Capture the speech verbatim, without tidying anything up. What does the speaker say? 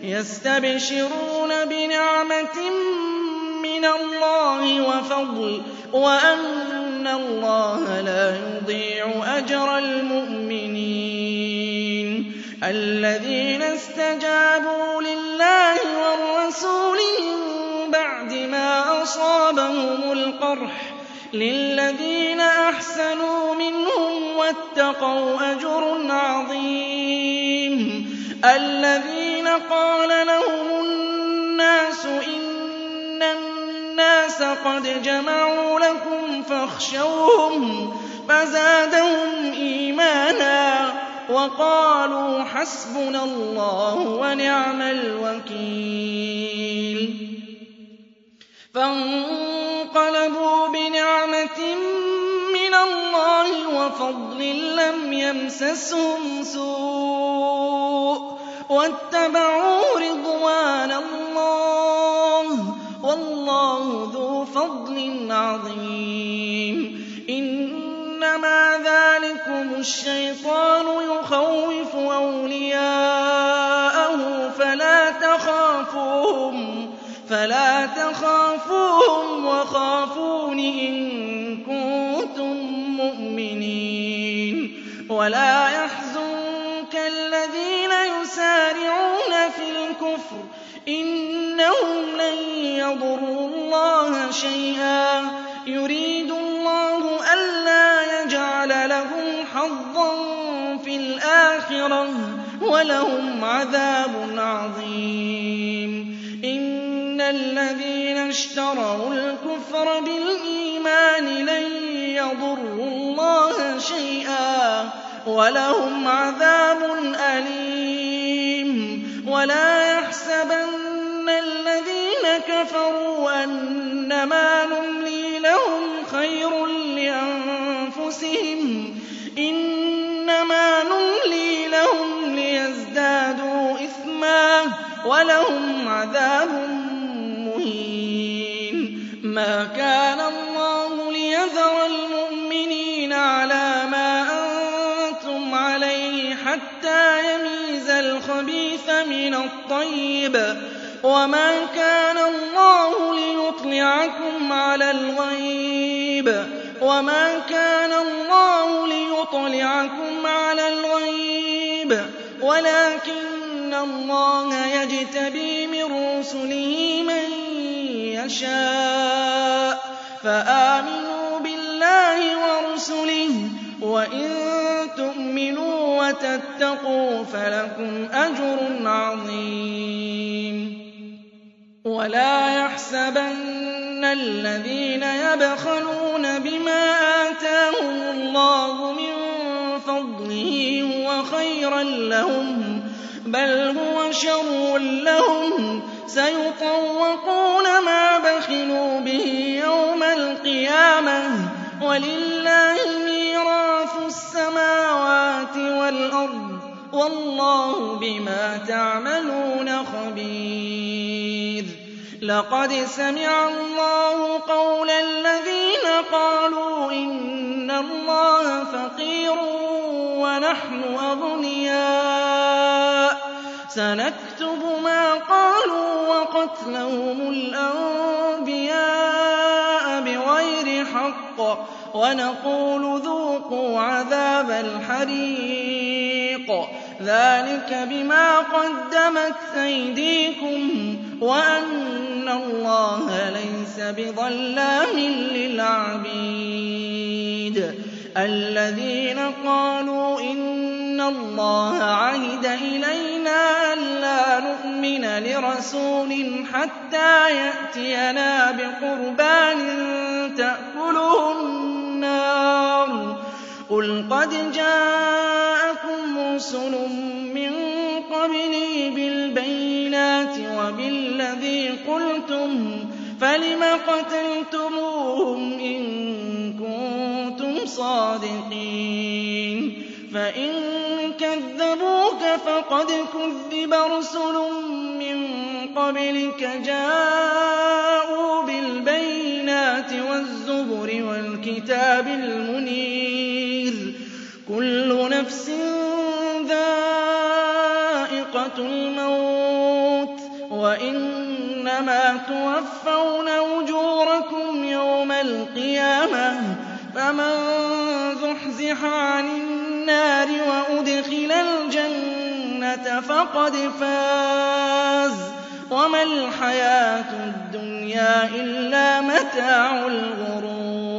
يستبشرون بنعمة من الله وفضل وأن الله لا يضيع أجر المؤمنين الذين استجابوا لله والرسول من بعد ما أصابهم القرح للذين أحسنوا منهم واتقوا أجر عظيم الذين قال لهم الناس إن الناس قد جمعوا لكم فاخشوهم فزادهم إيمانا وقالوا حسبنا الله ونعم الوكيل فانقلبوا بنعمة من الله وفضل لم يمسسهم سوء واتبعوا رضوان الله والله ذو فضل عظيم إنما ذلكم الشيطان يخوف أولياءه فلا تخافوهم فلا تخافوهم وخافون إن كنتم مؤمنين ولا يحزنك الذين يسارعون في الكفر إنهم لن يضروا الله شيئا يريد الله ألا يجعل لهم حظا في الآخرة ولهم عذاب عظيم إن الذين اشتروا الكفر بالإيمان لن يضروا الله شيئا ولهم عذاب أليم ولا يحسبن الذين كفروا أنما نملي لهم خير لأنفسهم إنما نملي لهم ليزدادوا إثما ولهم عذاب مهين ما كان الله ليذر المؤمنين على ما أنتم عليه حتى يميز الخبيث من الطيب وما كان الله ليطلعكم على الغيب وما كان الله ليطلعكم على الغيب ولكن الله يجتبي من رسله من يشاء فآمنوا بالله ورسله وإن تؤمنوا وتتقوا فلكم أجر عظيم ولا يحسبن الذين يبخلون بما آتاهم الله من فضله هو خيرا لهم بل هو شر لهم سيطوقون ما بخلوا به يوم القيامة ولله ميراث السماوات والأرض والله بما تعملون خبير لقد سمع الله قول الذين قالوا إن الله فقير ونحن أغنياء سنكتب ما قالوا وقتلهم الأنبياء بغير حق ونقول ذوقوا عذاب الحريق ذلك بما قدمت أيديكم وأن الله ليس بظلام للعبيد الذين قالوا إن الله عهد إلينا ألا نؤمن لرسول حتى يأتينا بقربان تأكله النار قل قد جاءكم رسل من قبلي بالبينات وبالذي قلتم فلم قتلتموهم إن كنتم صادقين فإن كذبوك فقد كذب رسل من قبلك جاءوا بالبينات والزبر والكتاب المنير كل نفس ذائقة الموت وَإِنَّمَا تُوَفَّوْنَ أُجُورَكُمْ يَوْمَ الْقِيَامَةِ ۖ فَمَن زُحْزِحَ عَنِ النَّارِ وَأُدْخِلَ الْجَنَّةَ فَقَدْ فَازَ ۗ وَمَا الْحَيَاةُ الدُّنْيَا إِلَّا مَتَاعُ الْغُرُورِ.